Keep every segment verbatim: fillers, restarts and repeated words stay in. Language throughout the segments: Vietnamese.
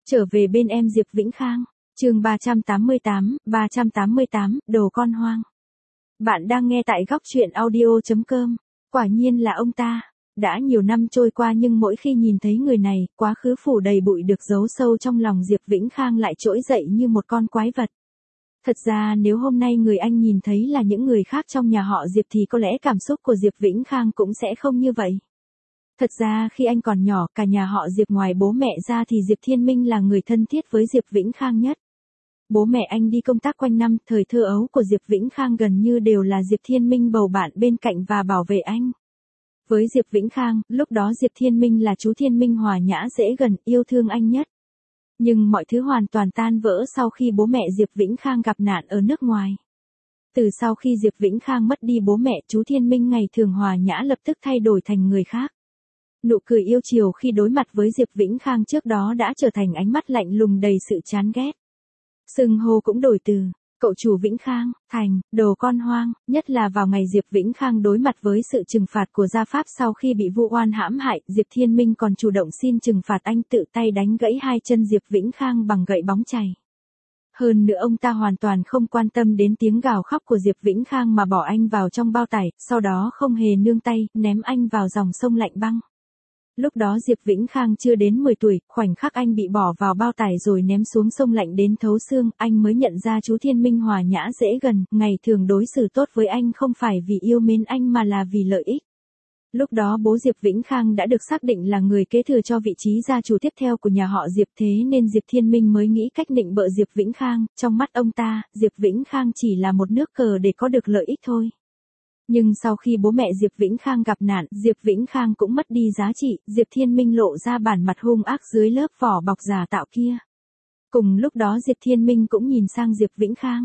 Trở về bên em Diệp Vĩnh Khang, chương ba trăm tám mươi tám, ba trăm tám mươi tám, đồ con hoang. Bạn đang nghe tại góc truyện audio chấm com. Quả nhiên là ông ta. Đã nhiều năm trôi qua nhưng mỗi khi nhìn thấy người này, quá khứ phủ đầy bụi được giấu sâu trong lòng Diệp Vĩnh Khang lại trỗi dậy như một con quái vật. Thật ra nếu hôm nay người anh nhìn thấy là những người khác trong nhà họ Diệp thì có lẽ cảm xúc của Diệp Vĩnh Khang cũng sẽ không như vậy. Thật ra khi anh còn nhỏ, cả nhà họ Diệp ngoài bố mẹ ra thì Diệp Thiên Minh là người thân thiết với Diệp Vĩnh Khang nhất. Bố mẹ anh đi công tác quanh năm, thời thơ ấu của Diệp Vĩnh Khang gần như đều là Diệp Thiên Minh bầu bạn bên cạnh và bảo vệ anh. Với Diệp Vĩnh Khang, lúc đó Diệp Thiên Minh là chú Thiên Minh hòa nhã dễ gần, yêu thương anh nhất. Nhưng mọi thứ hoàn toàn tan vỡ sau khi bố mẹ Diệp Vĩnh Khang gặp nạn ở nước ngoài. Từ sau khi Diệp Vĩnh Khang mất đi bố mẹ, chú Thiên Minh ngày thường hòa nhã lập tức thay đổi thành người khác. Nụ cười yêu chiều khi đối mặt với Diệp Vĩnh Khang trước đó đã trở thành ánh mắt lạnh lùng đầy sự chán ghét. Xưng hô cũng đổi từ, cậu chủ Vĩnh Khang, thành, đồ con hoang, nhất là vào ngày Diệp Vĩnh Khang đối mặt với sự trừng phạt của gia pháp sau khi bị vu oan hãm hại, Diệp Thiên Minh còn chủ động xin trừng phạt anh tự tay đánh gãy hai chân Diệp Vĩnh Khang bằng gậy bóng chày. Hơn nữa ông ta hoàn toàn không quan tâm đến tiếng gào khóc của Diệp Vĩnh Khang mà bỏ anh vào trong bao tải, sau đó không hề nương tay, ném anh vào dòng sông lạnh băng. Lúc đó Diệp Vĩnh Khang chưa đến mười tuổi, khoảnh khắc anh bị bỏ vào bao tải rồi ném xuống sông lạnh đến thấu xương, anh mới nhận ra chú Thiên Minh hòa nhã dễ gần, ngày thường đối xử tốt với anh không phải vì yêu mến anh mà là vì lợi ích. Lúc đó bố Diệp Vĩnh Khang đã được xác định là người kế thừa cho vị trí gia chủ tiếp theo của nhà họ Diệp, thế nên Diệp Thiên Minh mới nghĩ cách nịnh bợ Diệp Vĩnh Khang, trong mắt ông ta, Diệp Vĩnh Khang chỉ là một nước cờ để có được lợi ích thôi. Nhưng sau khi bố mẹ Diệp Vĩnh Khang gặp nạn, Diệp Vĩnh Khang cũng mất đi giá trị, Diệp Thiên Minh lộ ra bản mặt hung ác dưới lớp vỏ bọc giả tạo kia. Cùng lúc đó Diệp Thiên Minh cũng nhìn sang Diệp Vĩnh Khang.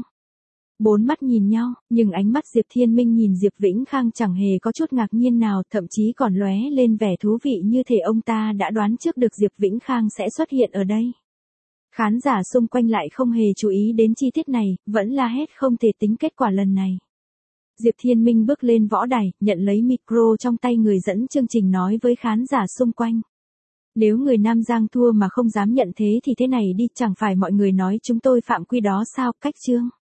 Bốn mắt nhìn nhau, nhưng ánh mắt Diệp Thiên Minh nhìn Diệp Vĩnh Khang chẳng hề có chút ngạc nhiên nào, thậm chí còn lóe lên vẻ thú vị như thể ông ta đã đoán trước được Diệp Vĩnh Khang sẽ xuất hiện ở đây. Khán giả xung quanh lại không hề chú ý đến chi tiết này, vẫn la hét không thể tính kết quả lần này. Diệp Thiên Minh bước lên võ đài, nhận lấy micro trong tay người dẫn chương trình nói với khán giả xung quanh. Nếu người Nam Giang thua mà không dám nhận thế thì thế này đi, chẳng phải mọi người nói chúng tôi phạm quy đó sao, cách chương.